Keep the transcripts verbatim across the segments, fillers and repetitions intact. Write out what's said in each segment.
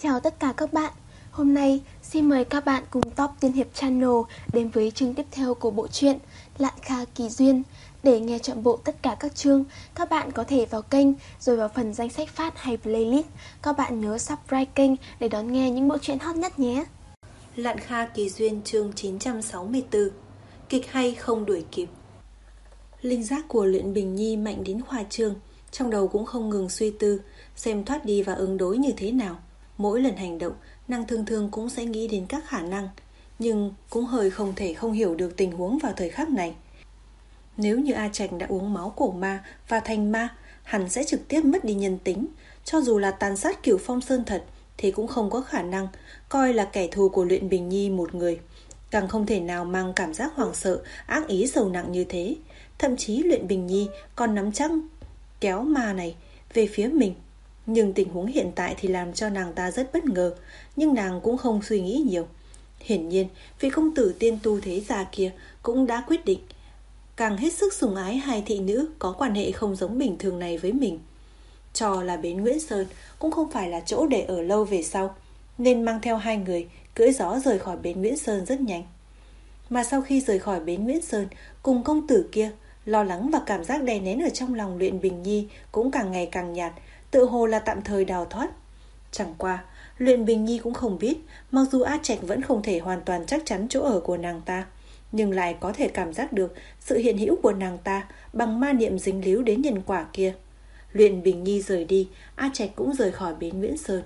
Chào tất cả các bạn. Hôm nay xin mời các bạn cùng Top Tiên Hiệp Channel đến với chương tiếp theo của bộ truyện Lạn Kha Kỳ Duyên. Để nghe trọn bộ tất cả các chương, các bạn có thể vào kênh rồi vào phần danh sách phát hay playlist. Các bạn nhớ subscribe kênh để đón nghe những bộ truyện hot nhất nhé. Lạn Kha Kỳ Duyên chương chín trăm sáu mươi tư. Kịch hay không đuổi kịp. Linh giác của Luyện Bình Nhi mạnh đến khoa trương, trong đầu cũng không ngừng suy tư xem thoát đi và ứng đối như thế nào. Mỗi lần hành động, nàng thường thường cũng sẽ nghĩ đến các khả năng, nhưng cũng hơi không thể không hiểu được tình huống vào thời khắc này. Nếu như A Trạch đã uống máu cổ ma và thành ma, hắn sẽ trực tiếp mất đi nhân tính. Cho dù là tàn sát Cửu Phong Sơn thật thì cũng không có khả năng coi là kẻ thù của Luyện Bình Nhi một người, càng không thể nào mang cảm giác hoảng sợ, ác ý sâu nặng như thế. Thậm chí Luyện Bình Nhi còn nắm chắc kéo ma này về phía mình. Nhưng tình huống hiện tại thì làm cho nàng ta rất bất ngờ, nhưng nàng cũng không suy nghĩ nhiều. Hiển nhiên, vị công tử tiên tu thế gia kia cũng đã quyết định càng hết sức sủng ái hai thị nữ có quan hệ không giống bình thường này với mình. Cho là bến Nguyễn Sơn cũng không phải là chỗ để ở lâu về sau, nên mang theo hai người cưỡi gió rời khỏi bến Nguyễn Sơn rất nhanh. Mà sau khi rời khỏi bến Nguyễn Sơn cùng công tử kia, lo lắng và cảm giác đè nén ở trong lòng Luyện Bình Nhi cũng càng ngày càng nhạt, tự hồ là tạm thời đào thoát. Chẳng qua, Luyện Bình Nhi cũng không biết, mặc dù A Trạch vẫn không thể hoàn toàn chắc chắn chỗ ở của nàng ta, nhưng lại có thể cảm giác được sự hiện hữu của nàng ta bằng ma niệm dính líu đến nhân quả kia. Luyện Bình Nhi rời đi, A Trạch cũng rời khỏi bến Nguyễn Sơn.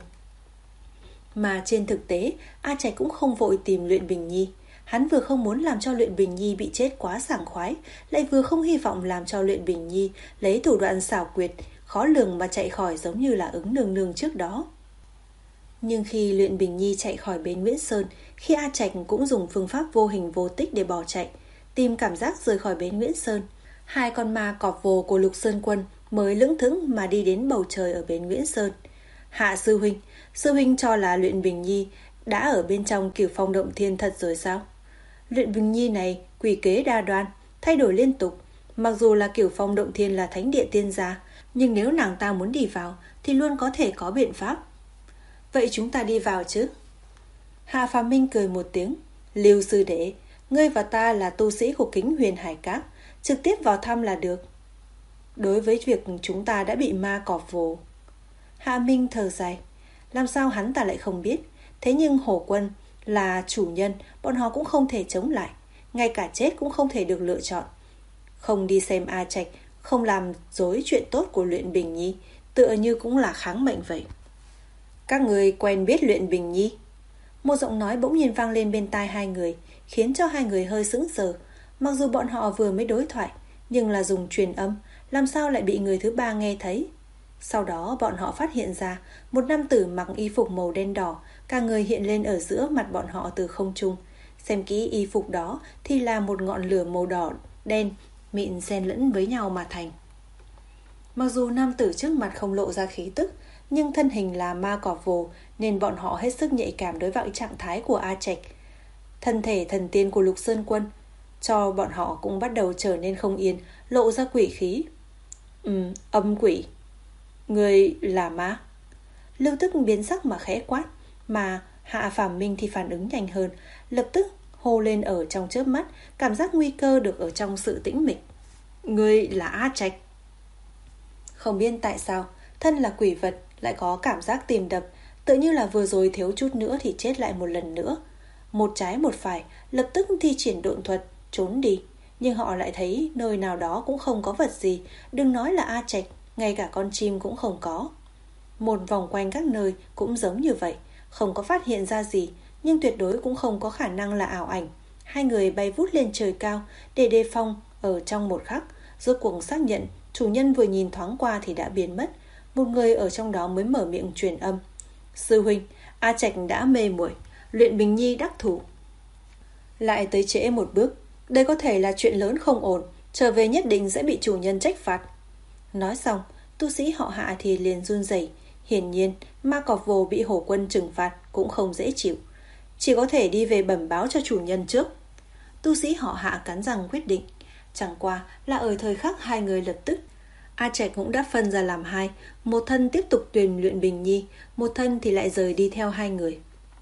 Mà trên thực tế, A Trạch cũng không vội tìm Luyện Bình Nhi. Hắn vừa không muốn làm cho Luyện Bình Nhi bị chết quá sảng khoái, lại vừa không hy vọng làm cho Luyện Bình Nhi lấy thủ đoạn xảo quyệt, khó lường mà chạy khỏi giống như là ứng nương nương trước đó. Nhưng khi Luyện Bình Nhi chạy khỏi bến Nguyễn Sơn, khi A Trạch cũng dùng phương pháp vô hình vô tích để bỏ chạy, tìm cảm giác rời khỏi bến Nguyễn Sơn, hai con ma cọp vồ của Lục Sơn Quân mới lững thững mà đi đến bầu trời ở bến Nguyễn Sơn. Hạ sư huynh, sư huynh cho là Luyện Bình Nhi đã ở bên trong Cửu Phong Động Thiên thật rồi sao? Luyện Bình Nhi này quỷ kế đa đoan, thay đổi liên tục. Mặc dù là Cửu Phong Động Thiên là thánh địa tiên gia, nhưng nếu nàng ta muốn đi vào thì luôn có thể có biện pháp. Vậy chúng ta đi vào chứ? Hạ Phàm Minh cười một tiếng. Lưu sư đệ, ngươi và ta là tu sĩ của Kính Huyền Hải Các, trực tiếp vào thăm là được. Đối với việc chúng ta đã bị ma cọp vồ, Hạ Minh thở dài. Làm sao hắn ta lại không biết? Thế nhưng Hổ Quân là chủ nhân, bọn họ cũng không thể chống lại, ngay cả chết cũng không thể được lựa chọn. Không đi xem A Trạch, không làm dối chuyện tốt của Luyện Bình Nhi, tựa như cũng là kháng mệnh vậy. Các người quen biết Luyện Bình Nhi? Một giọng nói bỗng nhiên vang lên bên tai hai người, khiến cho hai người hơi sững sờ. Mặc dù bọn họ vừa mới đối thoại, nhưng là dùng truyền âm, làm sao lại bị người thứ ba nghe thấy? Sau đó bọn họ phát hiện ra một nam tử mặc y phục màu đen đỏ, cả người hiện lên ở giữa mặt bọn họ từ không trung. Xem kỹ y phục đó thì là một ngọn lửa màu đỏ đen mịn xen lẫn với nhau mà thành. Mặc dù nam tử trước mặt không lộ ra khí tức, nhưng thân hình là ma cọp vồ nên bọn họ hết sức nhạy cảm đối với trạng thái của A Trạch. Thân thể thần tiên của Lục Sơn Quân cho bọn họ cũng bắt đầu trở nên không yên, lộ ra quỷ khí. Ừ, âm quỷ. Người là ma? Lưu Tức biến sắc mà khẽ quát, mà Hạ Phàm Minh thì phản ứng nhanh hơn, lập tức hô lên ở trong chớp mắt, cảm giác nguy cơ được ở trong sự tĩnh mịch. Người là A Trạch. Không biết tại sao, thân là quỷ vật lại có cảm giác tìm đập, tự như là vừa rồi thiếu chút nữa thì chết lại một lần nữa. Một trái một phải, lập tức thi triển độn thuật, trốn đi. Nhưng họ lại thấy nơi nào đó cũng không có vật gì, đừng nói là A Trạch, ngay cả con chim cũng không có. Một vòng quanh các nơi cũng giống như vậy, không có phát hiện ra gì, nhưng tuyệt đối cũng không có khả năng là ảo ảnh. Hai người bay vút lên trời cao để đề phòng ở trong một khắc, rốt cuộc xác nhận chủ nhân vừa nhìn thoáng qua thì đã biến mất. Một người ở trong đó mới mở miệng truyền âm. Sư huynh, A Trạch đã mê muội, Luyện Bình Nhi đắc thủ. Lại tới trễ một bước, đây có thể là chuyện lớn không ổn, trở về nhất định sẽ bị chủ nhân trách phạt. Nói xong, tu sĩ họ Hạ thì liền run rẩy. Hiển nhiên, ma cọp vồ bị Hổ Quân trừng phạt cũng không dễ chịu, chỉ có thể đi về bẩm báo cho chủ nhân trước. Tu sĩ họ Hạ cắn răng quyết định. Chẳng qua là ở thời khắc hai người lập tức A Trạch cũng đã phân ra làm hai, một thân tiếp tục tuyển luyện Bình Nhi, một thân thì lại rời đi theo hai người.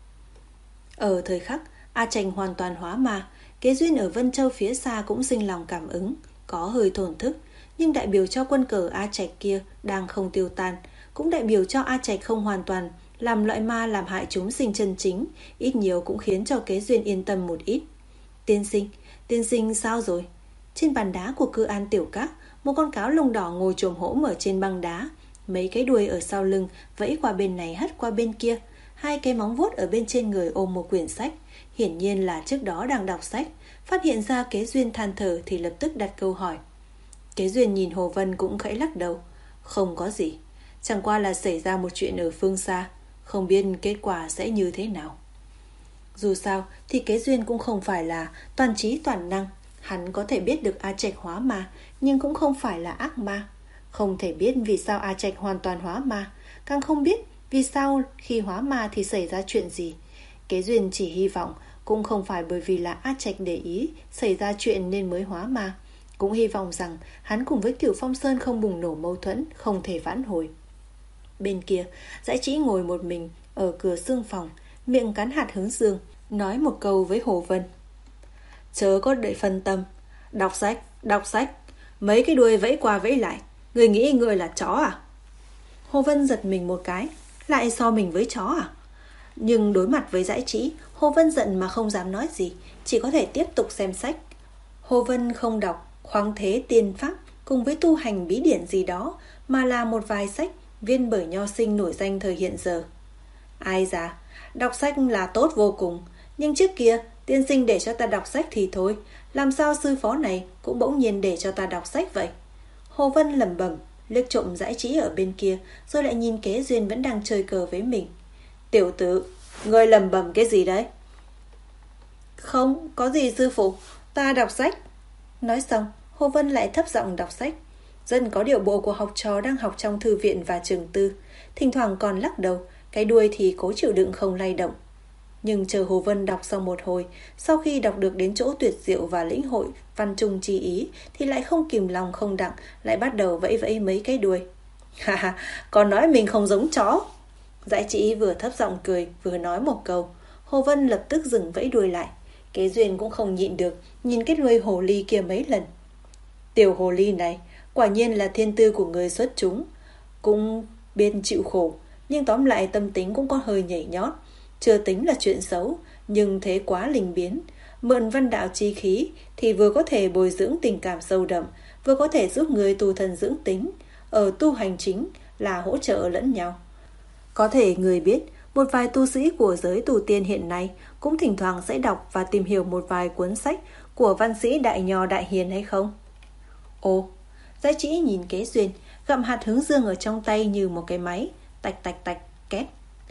Ở thời khắc A Trạch hoàn toàn hóa ma, Kế Duyên ở Vân Châu phía xa cũng sinh lòng cảm ứng, có hơi thổn thức, nhưng đại biểu cho quân cờ A Trạch kia đang không tiêu tan, cũng đại biểu cho A Trạch không hoàn toàn làm loại ma làm hại chúng sinh chân chính, ít nhiều cũng khiến cho Kế Duyên yên tâm một ít. Tiên sinh, tiên sinh sao rồi? Trên bàn đá của Cư An tiểu các, một con cáo lông đỏ ngồi chồm hổm ở trên băng đá, mấy cái đuôi ở sau lưng vẫy qua bên này hất qua bên kia, hai cái móng vuốt ở bên trên người ôm một quyển sách, hiển nhiên là trước đó đang đọc sách. Phát hiện ra Kế Duyên than thở thì lập tức đặt câu hỏi. Kế Duyên nhìn Hồ Vân cũng khẽ lắc đầu. Không có gì, chẳng qua là xảy ra một chuyện ở phương xa, không biết kết quả sẽ như thế nào. Dù sao thì Kế Duyên cũng không phải là toàn trí toàn năng. Hắn có thể biết được A Trạch hóa ma, nhưng cũng không phải là ác ma. Không thể biết vì sao A Trạch hoàn toàn hóa ma, càng không biết vì sao khi hóa ma thì xảy ra chuyện gì. Kế Duyên chỉ hy vọng cũng không phải bởi vì là A Trạch để ý xảy ra chuyện nên mới hóa ma, cũng hy vọng rằng hắn cùng với Cửu Phong Sơn không bùng nổ mâu thuẫn, không thể vãn hồi. Bên kia, Dãi Trĩ ngồi một mình ở cửa xương phòng, miệng cắn hạt hướng dương, nói một câu với Hồ Vân. Chớ có đợi phân tâm, đọc sách, đọc sách, mấy cái đuôi vẫy qua vẫy lại, người nghĩ người là chó à? Hồ Vân giật mình một cái, lại so mình với chó à? Nhưng đối mặt với Dãi Trĩ, Hồ Vân giận mà không dám nói gì, chỉ có thể tiếp tục xem sách. Hồ Vân không đọc Khoáng Thế Tiên Pháp cùng với tu hành bí điển gì đó, mà là một vài sách viết bởi nho sinh nổi danh thời hiện giờ. Ai dà, đọc sách là tốt vô cùng, nhưng trước kia tiên sinh để cho ta đọc sách thì thôi, làm sao sư phó này cũng bỗng nhiên để cho ta đọc sách vậy? Hồ Vân lẩm bẩm, liếc trộm Dãi Trĩ ở bên kia, rồi lại nhìn Kế Duyên vẫn đang chơi cờ với mình. Tiểu tử, ngươi lẩm bẩm cái gì đấy? Không, có gì sư phụ, ta đọc sách. Nói xong, Hồ Vân lại thấp giọng đọc sách, dần có điệu bộ của học trò đang học trong thư viện và trường tư, thỉnh thoảng còn lắc đầu, cái đuôi thì cố chịu đựng không lay động. Nhưng chờ Hồ Vân đọc xong một hồi, sau khi đọc được đến chỗ tuyệt diệu và lĩnh hội văn trung chi ý, thì lại không kìm lòng không đặng, lại bắt đầu vẫy vẫy mấy cái đuôi. Ha ha, còn nói mình không giống chó. Dãi Trĩ vừa thấp giọng cười, vừa nói một câu. Hồ Vân lập tức dừng vẫy đuôi lại. Kế Duyên cũng không nhịn được, nhìn cái đuôi hồ ly kia mấy lần. Tiểu hồ ly này, quả nhiên là thiên tư của người xuất chúng, cũng biết chịu khổ, nhưng tóm lại tâm tính cũng có hơi nhảy nhót. Chưa tính là chuyện xấu, nhưng thế quá linh biến. Mượn văn đạo chi khí thì vừa có thể bồi dưỡng tình cảm sâu đậm, vừa có thể giúp người tu thân dưỡng tính. Ở tu hành chính là hỗ trợ lẫn nhau. Có thể người biết, một vài tu sĩ của giới tu tiên hiện nay cũng thỉnh thoảng sẽ đọc và tìm hiểu một vài cuốn sách của văn sĩ đại nho đại hiền hay không? Ồ, Dãi Trĩ nhìn Kế Duyên, gặm hạt hướng dương ở trong tay như một cái máy, tạch tạch tạch, két.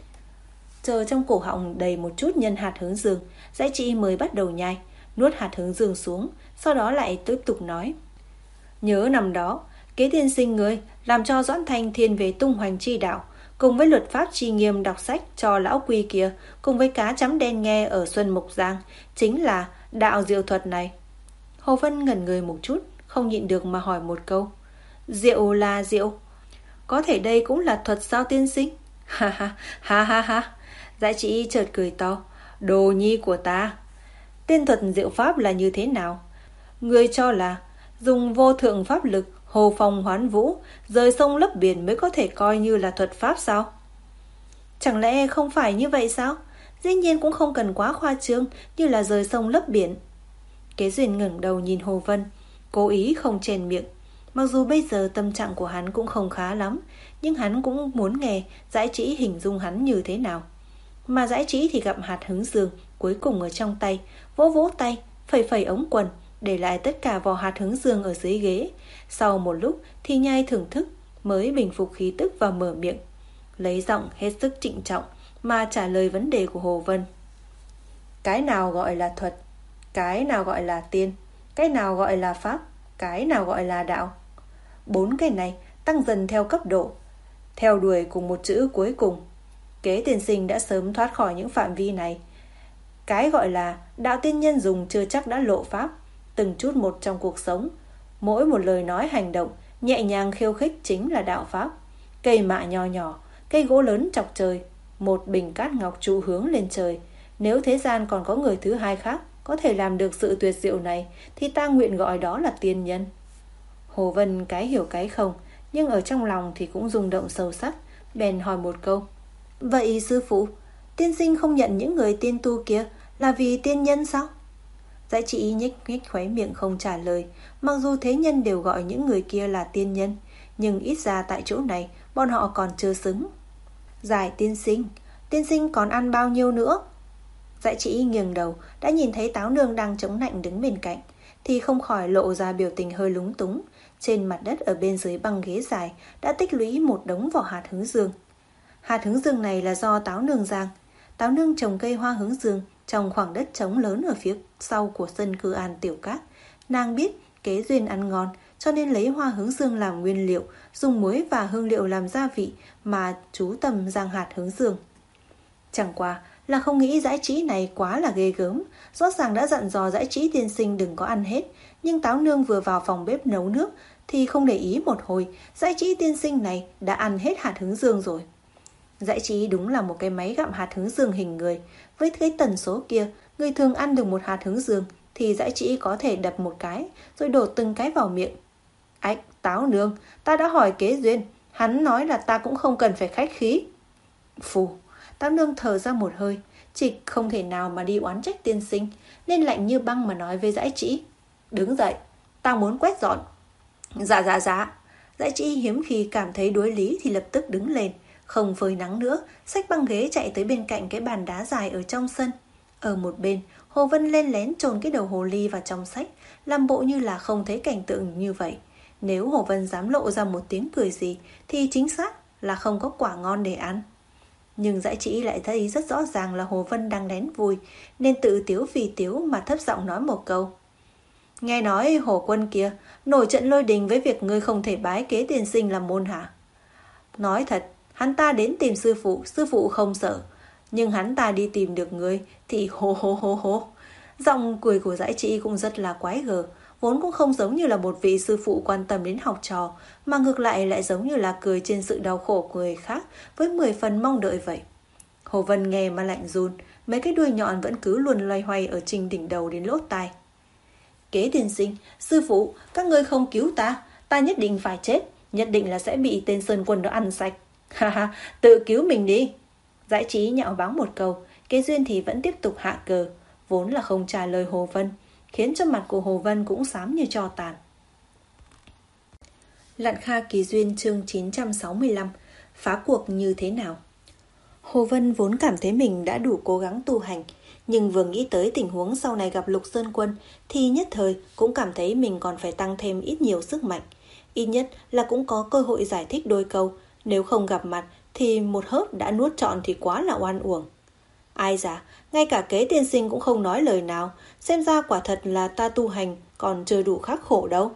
Chờ trong cổ họng đầy một chút nhân hạt hướng dương, Dãi Trĩ mới bắt đầu nhai, nuốt hạt hướng dương xuống, sau đó lại tiếp tục nói. Nhớ năm đó, Kế tiên sinh ngươi làm cho Doãn Thanh thiên về tung hoành chi đạo, cùng với luật pháp chi nghiêm đọc sách cho lão quy kia, cùng với cá chấm đen nghe ở Xuân Mục Giang, chính là đạo diệu thuật này. Hồ Vân ngẩn người một chút, không nhịn được mà hỏi một câu. Diệu là diệu, có thể đây cũng là thuật sao tiên sinh? Ha ha ha ha ha. Dãi Trĩ chợt cười to. Đồ nhi của ta, tiên thuật diệu pháp là như thế nào? Ngươi cho là dùng vô thượng pháp lực hồ phong hoán vũ, rời sông lấp biển mới có thể coi như là thuật pháp sao? Chẳng lẽ không phải như vậy sao? Dĩ nhiên cũng không cần quá khoa trương như là rời sông lấp biển. Kế Duyên ngẩng đầu nhìn Hồ Vân, cố ý không chèn miệng. Mặc dù bây giờ tâm trạng của hắn cũng không khá lắm, nhưng hắn cũng muốn nghe Dãi Trĩ hình dung hắn như thế nào. Mà Dãi Trĩ thì gặm hạt hướng dương cuối cùng ở trong tay, vỗ vỗ tay, phẩy phẩy ống quần, để lại tất cả vỏ hạt hướng dương ở dưới ghế. Sau một lúc thì nhai thưởng thức, mới bình phục khí tức và mở miệng, lấy giọng hết sức trịnh trọng mà trả lời vấn đề của Hồ Vân. Cái nào gọi là thuật? Cái nào gọi là tiên? Cái nào gọi là pháp? Cái nào gọi là đạo? Bốn cái này tăng dần theo cấp độ, theo đuổi cùng một chữ cuối cùng. Kế tiên sinh đã sớm thoát khỏi những phạm vi này. Cái gọi là đạo tiên nhân dùng chưa chắc đã lộ pháp, từng chút một trong cuộc sống. Mỗi một lời nói hành động nhẹ nhàng khiêu khích chính là đạo pháp. Cây mạ nho nhỏ, cây gỗ lớn chọc trời, một bình cát ngọc trụ hướng lên trời. Nếu thế gian còn có người thứ hai khác có thể làm được sự tuyệt diệu này, thì ta nguyện gọi đó là tiên nhân. Hồ Vân cái hiểu cái không, nhưng ở trong lòng thì cũng rung động sâu sắc, bèn hỏi một câu: Vậy sư phụ, tiên sinh không nhận những người tiên tu kia là vì tiên nhân sao? Dã Chỉ nhếch nhếch khóe miệng không trả lời. Mặc dù thế nhân đều gọi những người kia là tiên nhân, nhưng ít ra tại chỗ này bọn họ còn chưa xứng. Giải tiên sinh, tiên sinh còn ăn bao nhiêu nữa? Dã Chỉ nghiêng đầu, đã nhìn thấy Táo Nương đang chống nạnh đứng bên cạnh, thì không khỏi lộ ra biểu tình hơi lúng túng. Trên mặt đất ở bên dưới băng ghế dài đã tích lũy một đống vỏ hạt hướng dương. Hạt hướng dương này là do Táo Nương giang. Táo Nương trồng cây hoa hướng dương trong khoảng đất trống lớn ở phía sau của sân cư An Tiểu Các. Nàng biết kế duyên ăn ngon, cho nên lấy hoa hướng dương làm nguyên liệu, dùng muối và hương liệu làm gia vị mà chú tâm giang hạt hướng dương. Chẳng qua là không nghĩ Dã Chỉ này quá là ghê gớm. Rõ ràng đã dặn dò Dã Chỉ tiên sinh đừng có ăn hết, nhưng Táo Nương vừa vào phòng bếp nấu nước thì không để ý một hồi, Dã Chỉ tiên sinh này đã ăn hết hạt hướng dương rồi. Dã Chỉ đúng là một cái máy gặm hạt hướng dương hình người. Với cái tần số kia, người thường ăn được một hạt hướng dương thì Dã Chỉ có thể đập một cái rồi đổ từng cái vào miệng. Ách, Táo Nương, ta đã hỏi kế duyên, hắn nói là ta cũng không cần phải khách khí. Phù, Táo Nương thở ra một hơi, chỉ không thể nào mà đi oán trách tiên sinh, nên lạnh như băng mà nói với Dã Chỉ: Đứng dậy, ta muốn quét dọn. Dạ dạ dạ. Dã Chỉ hiếm khi cảm thấy đối lý thì lập tức đứng lên, không phơi nắng nữa, xách băng ghế chạy tới bên cạnh cái bàn đá dài ở trong sân. Ở một bên, Hồ Vân len lén chôn cái đầu hồ ly vào trong sách, làm bộ như là không thấy cảnh tượng như vậy. Nếu Hồ Vân dám lộ ra một tiếng cười gì thì chính xác là không có quả ngon để ăn. Nhưng Dã Chỉ lại thấy rất rõ ràng là Hồ Vân đang lén vui, nên tự tiếu vì tiếu mà thấp giọng nói một câu: Nghe nói Hồ Quân kia nổi trận lôi đình với việc ngươi không thể bái kế tiên sinh làm môn hả? Nói thật, hắn ta đến tìm sư phụ, sư phụ không sợ, nhưng hắn ta đi tìm được ngươi thì hô hô hô hô. Giọng cười của Dã Chỉ cũng rất là quái gở, vốn cũng không giống như là một vị sư phụ quan tâm đến học trò, mà ngược lại lại giống như là cười trên sự đau khổ của người khác với mười phần mong đợi vậy. Hồ Vân nghe mà lạnh run, mấy cái đuôi nhọn vẫn cứ luôn loay hoay ở trên đỉnh đầu đến lỗ tai. Kế tiên sinh, sư phụ, các ngươi không cứu ta, ta nhất định phải chết, nhất định là sẽ bị tên Sơn Quân đó ăn sạch. Ha ha, tự cứu mình đi. Dã Chỉ nhạo báng một câu, Kế duyên thì vẫn tiếp tục hạ cờ, vốn là không trả lời Hồ Vân, khiến cho mặt của Hồ Vân cũng xám như tro tàn. Lạn Kha Kỳ Duyên chương chín trăm sáu mươi lăm. Phá cuộc như thế nào? Hồ Vân vốn cảm thấy mình đã đủ cố gắng tu hành, nhưng vừa nghĩ tới tình huống sau này gặp Lục Sơn Quân thì nhất thời cũng cảm thấy mình còn phải tăng thêm ít nhiều sức mạnh. Ít nhất là cũng có cơ hội giải thích đôi câu, nếu không gặp mặt thì một hớp đã nuốt trọn thì quá là oan uổng. Ai dà, ngay cả Kế tiên sinh cũng không nói lời nào, xem ra quả thật là ta tu hành còn chưa đủ khắc khổ đâu.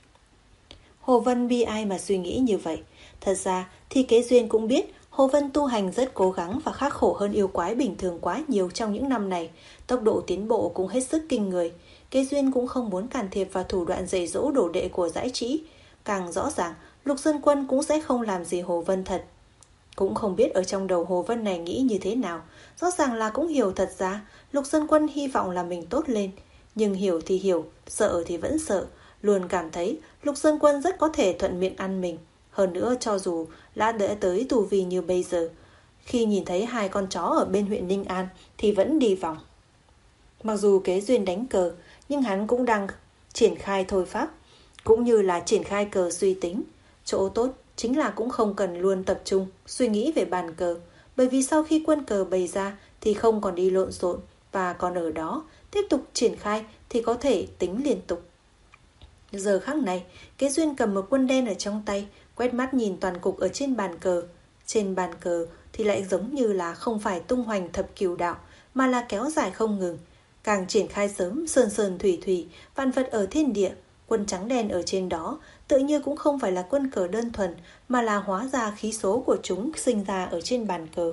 Hồ Vân bi ai mà suy nghĩ như vậy. Thật ra thì Kế duyên cũng biết Hồ Vân tu hành rất cố gắng và khắc khổ hơn yêu quái bình thường quá nhiều trong những năm này, tốc độ tiến bộ cũng hết sức kinh người. Kế duyên cũng không muốn can thiệp vào thủ đoạn dạy dỗ đồ đệ của Dã Chỉ. Càng rõ ràng, Lục Sơn Quân cũng sẽ không làm gì Hồ Vân thật. Cũng không biết ở trong đầu Hồ Vân này nghĩ như thế nào. Rõ ràng là cũng hiểu thật ra Lục Sơn Quân hy vọng là mình tốt lên, nhưng hiểu thì hiểu, sợ thì vẫn sợ. Luôn cảm thấy Lục Sơn Quân rất có thể thuận miệng ăn mình. Hơn nữa cho dù đã đã tới tù vi như bây giờ, khi nhìn thấy hai con chó ở bên huyện Ninh An thì vẫn đi vòng. Mặc dù Kế duyên đánh cờ, nhưng hắn cũng đang triển khai thôi pháp, cũng như là triển khai cờ suy tính. Chỗ tốt chính là cũng không cần luôn tập trung suy nghĩ về bàn cờ, bởi vì sau khi quân cờ bày ra thì không còn đi lộn xộn, và còn ở đó tiếp tục triển khai thì có thể tính liên tục. Giờ khắc này, Kế duyên cầm một quân đen ở trong tay, quét mắt nhìn toàn cục ở trên bàn cờ. Trên bàn cờ thì lại giống như là không phải tung hoành thập cửu đạo, mà là kéo dài không ngừng. Càng triển khai sớm, sơn sơn thủy thủy, vạn vật ở thiên địa, quân trắng đen ở trên đó tự như cũng không phải là quân cờ đơn thuần, mà là hóa ra khí số của chúng sinh ra ở trên bàn cờ.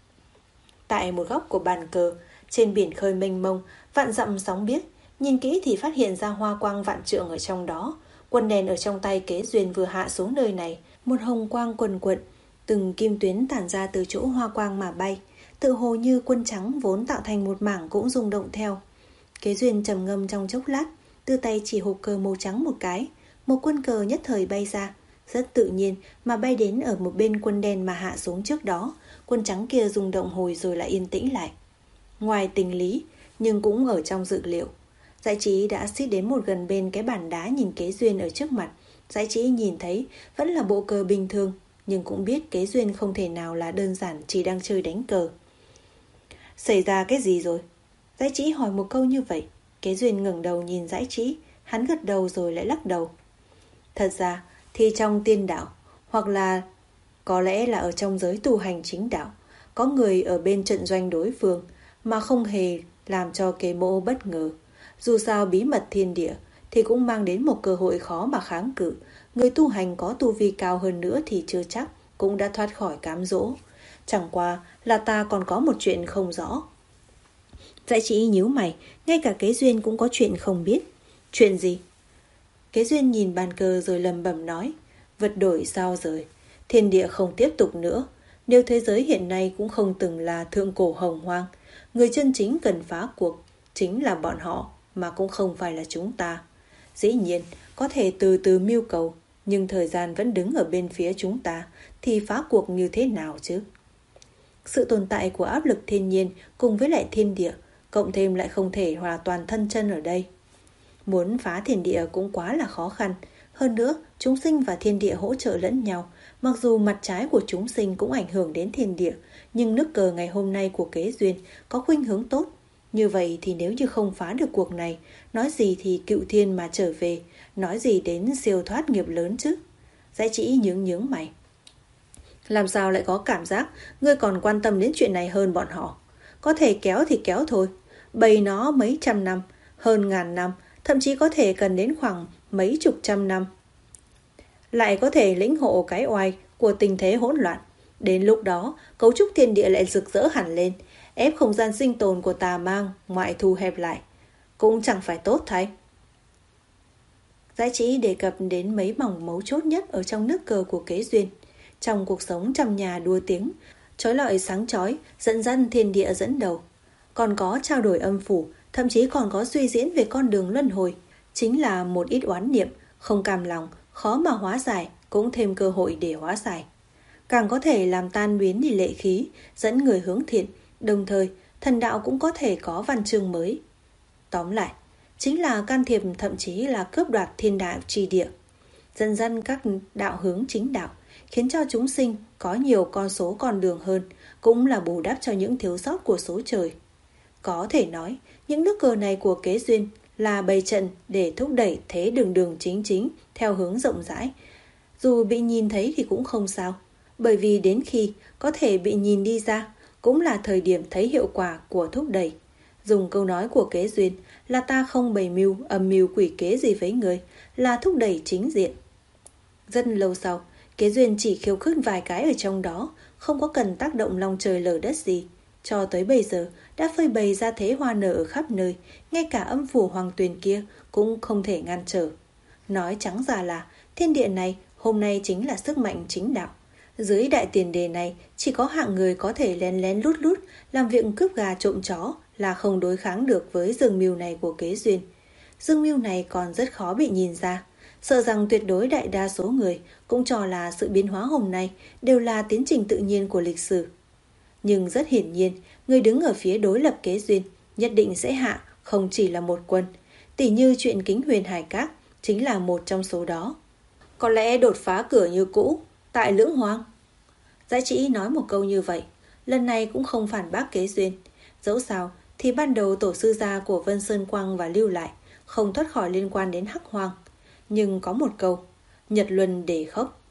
Tại một góc của bàn cờ, trên biển khơi mênh mông, vạn dặm sóng biếc, nhìn kỹ thì phát hiện ra hoa quang vạn trượng ở trong đó. Quân đèn ở trong tay Kế Duyên vừa hạ xuống nơi này, một hồng quang quần quận, từng kim tuyến tản ra từ chỗ hoa quang mà bay, tự hồ như quân trắng vốn tạo thành một mảng cũng rung động theo. Kế Duyên trầm ngâm trong chốc lát, đưa tay chỉ hộp cờ màu trắng một cái, một quân cờ nhất thời bay ra, rất tự nhiên mà bay đến ở một bên quân đen mà hạ xuống trước đó. Quân trắng kia rung động hồi rồi lại yên tĩnh lại. Ngoài tình lý, nhưng cũng ở trong dự liệu, Giải Trí đã xít đến một gần bên cái bàn đá nhìn Kế Duyên ở trước mặt. Giải Trí nhìn thấy vẫn là bộ cờ bình thường, nhưng cũng biết Kế Duyên không thể nào là đơn giản chỉ đang chơi đánh cờ. Xảy ra cái gì rồi? Giải Trí hỏi một câu như vậy. Kế Duyên ngẩng đầu nhìn Giải Trí, hắn gật đầu rồi lại lắc đầu. Thật ra thì trong tiên đạo, hoặc là có lẽ là ở trong giới tu hành chính đạo, có người ở bên trận doanh đối phương mà không hề làm cho Kế Mỗ bất ngờ. Dù sao bí mật thiên địa thì cũng mang đến một cơ hội khó mà kháng cự. Người tu hành có tu vi cao hơn nữa thì chưa chắc cũng đã thoát khỏi cám dỗ. Chẳng qua là ta còn có một chuyện không rõ. Giải Trí nhíu mày, ngay cả Kế Duyên cũng có chuyện không biết. Chuyện gì? Kế Duyên nhìn bàn cờ rồi lầm bầm nói. Vật đổi sao rời, thiên địa không tiếp tục nữa. Nếu thế giới hiện nay cũng không từng là thượng cổ hồng hoang, người chân chính cần phá cuộc chính là bọn họ, mà cũng không phải là chúng ta. Dĩ nhiên có thể từ từ mưu cầu, nhưng thời gian vẫn đứng ở bên phía chúng ta, thì phá cuộc như thế nào chứ? Sự tồn tại của áp lực thiên nhiên cùng với lại thiên địa, cộng thêm lại không thể hòa toàn thân chân ở đây. Muốn phá thiên địa cũng quá là khó khăn. Hơn nữa, chúng sinh và thiên địa hỗ trợ lẫn nhau. Mặc dù mặt trái của chúng sinh cũng ảnh hưởng đến thiên địa, nhưng nước cờ ngày hôm nay của Kế Duyên có khuynh hướng tốt. Như vậy thì nếu như không phá được cuộc này, nói gì thì cựu thiên mà trở về, nói gì đến siêu thoát nghiệp lớn chứ? Giải Trí nhướng nhướng mày. Làm sao lại có cảm giác ngươi còn quan tâm đến chuyện này hơn bọn họ? Có thể kéo thì kéo thôi. Bày nó mấy trăm năm, hơn ngàn năm, thậm chí có thể cần đến khoảng mấy chục trăm năm. Lại có thể lĩnh hộ cái oai của tình thế hỗn loạn. Đến lúc đó, cấu trúc thiên địa lại rực rỡ hẳn lên, ép không gian sinh tồn của tà mang ngoại thu hẹp lại. Cũng chẳng phải tốt thay. Giải Trí đề cập đến mấy mỏng mấu chốt nhất ở trong nước cờ của Kế Duyên. Trong cuộc sống trăm nhà đua tiếng, chói lọi sáng chói, dẫn dắt thiên địa dẫn đầu. Còn có trao đổi âm phủ, thậm chí còn có suy diễn về con đường luân hồi. Chính là một ít oán niệm, không cam lòng, khó mà hóa giải, cũng thêm cơ hội để hóa giải. Càng có thể làm tan biến đi lệ khí, dẫn người hướng thiện. Đồng thời, thần đạo cũng có thể có văn chương mới. Tóm lại, chính là can thiệp, thậm chí là cướp đoạt thiên đạo tri địa, dần dần các đạo hướng chính đạo, khiến cho chúng sinh có nhiều con số con đường hơn, cũng là bù đắp cho những thiếu sót của số trời. Có thể nói, những nước cờ này của Kế Duyên là bày trận để thúc đẩy thế đường đường chính chính theo hướng rộng rãi. Dù bị nhìn thấy thì cũng không sao, bởi vì đến khi có thể bị nhìn đi ra, cũng là thời điểm thấy hiệu quả của thúc đẩy. Dùng câu nói của Kế Duyên là ta không bày mưu, âm mưu quỷ kế gì với người, là thúc đẩy chính diện. Rất lâu sau, Kế Duyên chỉ khiêu khích vài cái ở trong đó, không có cần tác động long trời lở đất gì. Cho tới bây giờ, đã phơi bày ra thế hoa nở ở khắp nơi, ngay cả âm phủ hoàng tuyền kia cũng không thể ngăn trở. Nói trắng ra là, thiên địa này hôm nay chính là sức mạnh chính đạo. Dưới đại tiền đề này, chỉ có hạng người có thể lén lén lút lút, làm việc cướp gà trộm chó là không đối kháng được với dương mưu này của Kế Duyên. Dương mưu này còn rất khó bị nhìn ra. Sợ rằng tuyệt đối đại đa số người cũng cho là sự biến hóa hôm nay đều là tiến trình tự nhiên của lịch sử. Nhưng rất hiển nhiên, người đứng ở phía đối lập Kế Duyên nhất định sẽ hạ không chỉ là một quân. Tỉ như chuyện Kính Huyền Hải Các chính là một trong số đó. Có lẽ đột phá cửa như cũ, tại Lưỡng Hoang. Giải Trí nói một câu như vậy, lần này cũng không phản bác Kế Duyên. Dẫu sao thì ban đầu tổ sư gia của Vân Sơn Quang và Lưu Lại không thoát khỏi liên quan đến Hắc Hoang. Nhưng có một câu, Nhật Luân để khốc.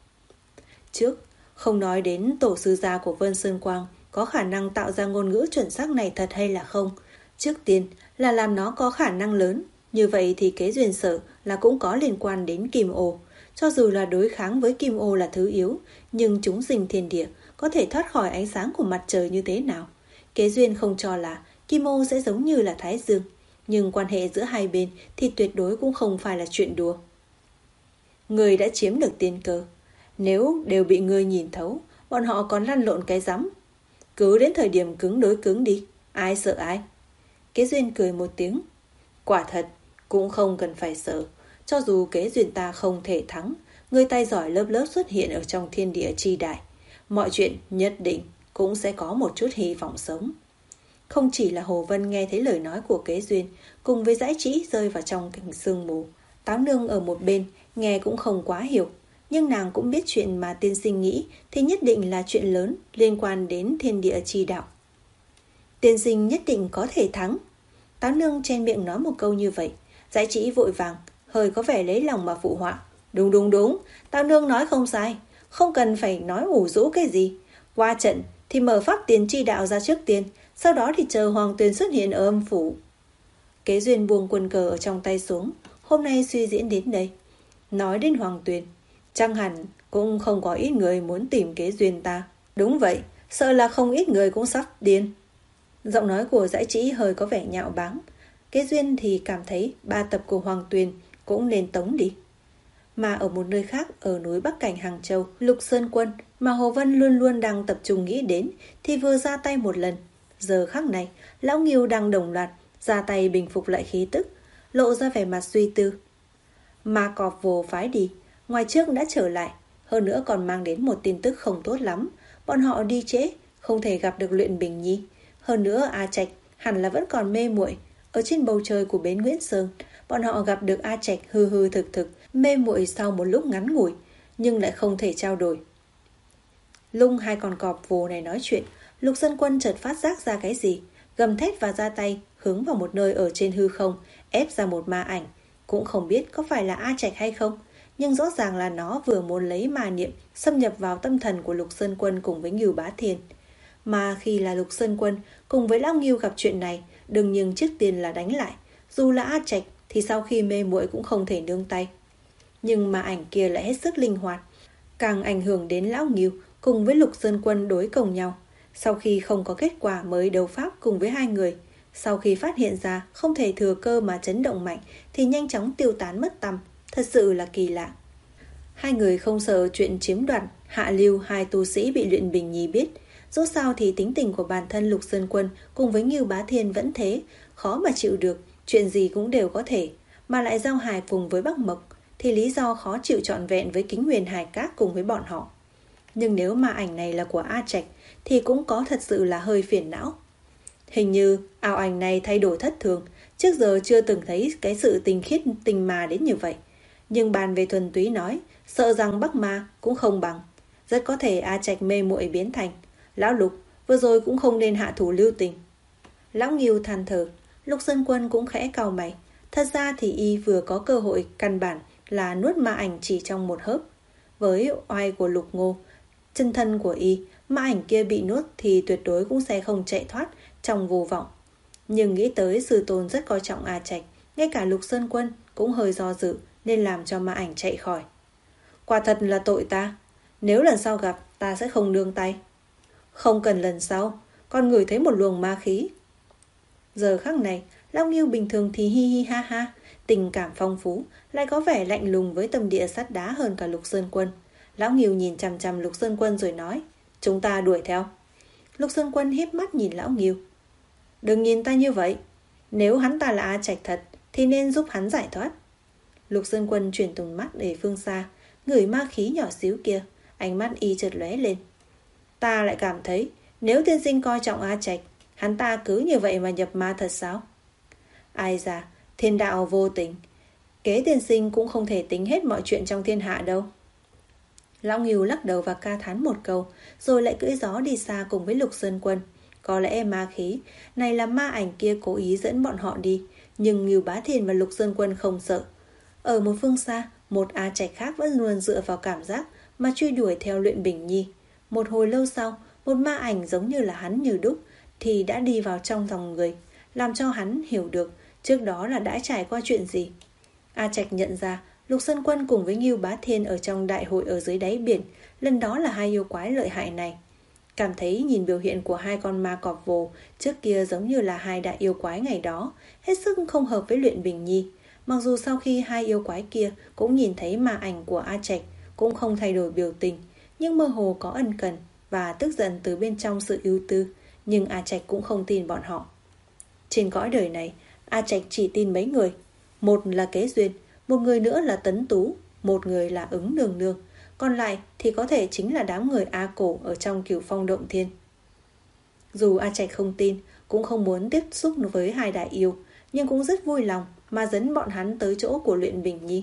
Trước, không nói đến tổ sư gia của Vân Sơn Quang có khả năng tạo ra ngôn ngữ chuẩn xác này thật hay là không. Trước tiên là làm nó có khả năng lớn. Như vậy thì Kế Duyên sợ là cũng có liên quan đến Kim Ô. Cho dù là đối kháng với Kim Ô là thứ yếu, nhưng chúng sinh thiên địa có thể thoát khỏi ánh sáng của mặt trời như thế nào? Kế Duyên không cho là Kim Ô sẽ giống như là Thái Dương. Nhưng quan hệ giữa hai bên thì tuyệt đối cũng không phải là chuyện đùa. Ngươi đã chiếm được tiên cơ. Nếu đều bị ngươi nhìn thấu, bọn họ còn lăn lộn cái rắm. Cứ đến thời điểm cứng đối cứng đi, ai sợ ai. Kế Duyên cười một tiếng. Quả thật, cũng không cần phải sợ. Cho dù Kế Duyên ta không thể thắng, người tay giỏi lớp lớp xuất hiện ở trong thiên địa chi đại, mọi chuyện nhất định cũng sẽ có một chút hy vọng sống. Không chỉ là Hồ Vân nghe thấy lời nói của Kế Duyên, cùng với dãi trĩ rơi vào trong cảnh sương mù. Táo Nương ở một bên nghe cũng không quá hiểu, nhưng nàng cũng biết chuyện mà tiên sinh nghĩ thì nhất định là chuyện lớn liên quan đến thiên địa chi đạo. Tiên sinh nhất định có thể thắng. Táo Nương chen miệng nói một câu như vậy. Dãi trĩ vội vàng, hơi có vẻ lấy lòng mà phụ họa. Đúng đúng đúng, Táo Nương nói không sai, không cần phải nói ủ rũ cái gì. Qua trận thì mở pháp tiền chi đạo ra trước tiên, sau đó thì chờ Hoàng Tuyền xuất hiện ở âm phủ. Kế Duyên buông quân cờ ở trong tay xuống. Hôm nay suy diễn đến đây. Nói đến Hoàng Tuyền, chắc hẳn cũng không có ít người muốn tìm Kế Duyên ta. Đúng vậy, sợ là không ít người cũng sắp điên. Giọng nói của dãi trĩ hơi có vẻ nhạo báng. Kế Duyên thì cảm thấy ba tập của Hoàng Tuyền cũng nên tống đi. Mà ở một nơi khác, ở núi Bắc Cảnh Hàng Châu, Lục Sơn Quân mà Hồ Vân luôn luôn đang tập trung nghĩ đến thì vừa ra tay một lần. Giờ khắc này, Lão Nghiêu đang đồng loạt ra tay bình phục lại khí tức, lộ ra vẻ mặt suy tư. Mà cọp vồ phái đi, ngoài trước đã trở lại, hơn nữa còn mang đến một tin tức không tốt lắm. Bọn họ đi trễ, không thể gặp được Luyện Bình Nhi. Hơn nữa A Trạch hẳn là vẫn còn mê muội. Ở trên bầu trời của bến Nguyễn Sơn, bọn họ gặp được A Trạch hư hư thực thực, mê muội sau một lúc ngắn ngủi, nhưng lại không thể trao đổi. Lung hai con cọp vồ này nói chuyện, Lục Sơn Quân chợt phát giác ra cái gì, gầm thét và ra tay, hướng vào một nơi ở trên hư không, ép ra một ma ảnh. Cũng không biết có phải là A Trạch hay không, nhưng rõ ràng là nó vừa muốn lấy ma niệm xâm nhập vào tâm thần của Lục Sơn Quân cùng với Ngưu Bá Thiên. Mà khi là Lục Sơn Quân cùng với Lão Ngưu gặp chuyện này, đừng nhưng trước tiên là đánh lại. Dù là A Trạch thì sau khi mê muội cũng không thể nương tay. Nhưng mà ảnh kia lại hết sức linh hoạt, càng ảnh hưởng đến Lão Ngưu cùng với Lục Sơn Quân đối công nhau. Sau khi không có kết quả mới đấu pháp cùng với hai người, sau khi phát hiện ra không thể thừa cơ mà chấn động mạnh thì nhanh chóng tiêu tán mất tăm. Thật sự là kỳ lạ. Hai người không sợ chuyện chiếm đoạt hạ lưu hai tu sĩ bị Luyện Bình Nhi biết. Dẫu sao thì tính tình của bản thân Lục Sơn Quân cùng với Ngưu Bá Thiên vẫn thế, khó mà chịu được, chuyện gì cũng đều có thể. Mà lại giao hài cùng với Bắc Mộc thì lý do khó chịu trọn vẹn với Kính Huyền Hải Các cùng với bọn họ. Nhưng nếu mà ảnh này là của A Trạch thì cũng có thật sự là hơi phiền não. Hình như ảo ảnh này thay đổi thất thường, trước giờ chưa từng thấy cái sự tinh khiết tình mà đến như vậy. Nhưng bàn về thuần túy nói, sợ rằng Bắc Ma cũng không bằng. Rất có thể A Trạch mê muội biến thành. Lão Lục vừa rồi cũng không nên hạ thủ lưu tình. Lão Nghiêu than thở. Lục Sơn Quân cũng khẽ cau mày. Thật ra thì y vừa có cơ hội căn bản là nuốt ma ảnh chỉ trong một hớp. Với oai của Lục Ngô, chân thân của y, ma ảnh kia bị nuốt thì tuyệt đối cũng sẽ không chạy thoát trong vô vọng. Nhưng nghĩ tới sư tôn rất coi trọng A Trạch, ngay cả Lục Sơn Quân cũng hơi do dự nên làm cho ma ảnh chạy khỏi. Quả thật là tội ta, nếu lần sau gặp ta sẽ không nương tay. Không cần lần sau, con ngửi thấy một luồng ma khí. Giờ khắc này, Lão Nghiêu bình thường thì hi hi ha ha, tình cảm phong phú, lại có vẻ lạnh lùng với tâm địa sắt đá hơn cả Lục Sơn Quân. Lão Nghiêu nhìn chằm chằm Lục Sơn Quân rồi nói, chúng ta đuổi theo. Lục Sơn Quân híp mắt nhìn Lão Nghiêu. Đừng nhìn ta như vậy, nếu hắn ta là A Trạch thật thì nên giúp hắn giải thoát. Lục Sơn Quân chuyển tùng mắt để phương xa, ngửi ma khí nhỏ xíu kia, ánh mắt y chợt lóe lên. Ta lại cảm thấy nếu tiên sinh coi trọng A Trạch, hắn ta cứ như vậy mà nhập ma thật sao? Ai da, thiên đạo vô tình, Kế tiên sinh cũng không thể tính hết mọi chuyện trong thiên hạ đâu. Lão Ngưu lắc đầu và ca thán một câu, rồi lại cưỡi gió đi xa cùng với Lục Sơn Quân. Có lẽ ma khí này là ma ảnh kia cố ý dẫn bọn họ đi, nhưng Ngưu Bá Thiên và Lục Sơn Quân không sợ. Ở một phương xa, một A Trạch khác vẫn luôn dựa vào cảm giác mà truy đuổi theo Luyện Bình Nhi. Một hồi lâu sau, một ma ảnh giống như là hắn như đúc thì đã đi vào trong dòng người, làm cho hắn hiểu được trước đó là đã trải qua chuyện gì. A Trạch nhận ra Lục Sơn Quân cùng với Ngưu Bá Thiên ở trong đại hội ở dưới đáy biển, lần đó là hai yêu quái lợi hại này. Cảm thấy nhìn biểu hiện của hai con ma cọp vồ trước kia giống như là hai đại yêu quái ngày đó, hết sức không hợp với Luyện Bình Nhi. Mặc dù sau khi hai yêu quái kia cũng nhìn thấy ma ảnh của A Trạch, cũng không thay đổi biểu tình, nhưng mơ hồ có ân cần và tức giận từ bên trong sự ưu tư. Nhưng A Trạch cũng không tin bọn họ. Trên cõi đời này, A Trạch chỉ tin mấy người. Một là Kế Duyên, một người nữa là Tấn Tú, một người là Ứng Nương Nương, còn lại thì có thể chính là đám người A Cổ ở trong Cửu Phong Động Thiên. Dù A Trạch không tin, cũng không muốn tiếp xúc với hai đại yêu, nhưng cũng rất vui lòng mà dẫn bọn hắn tới chỗ của Luyện Bình Nhi.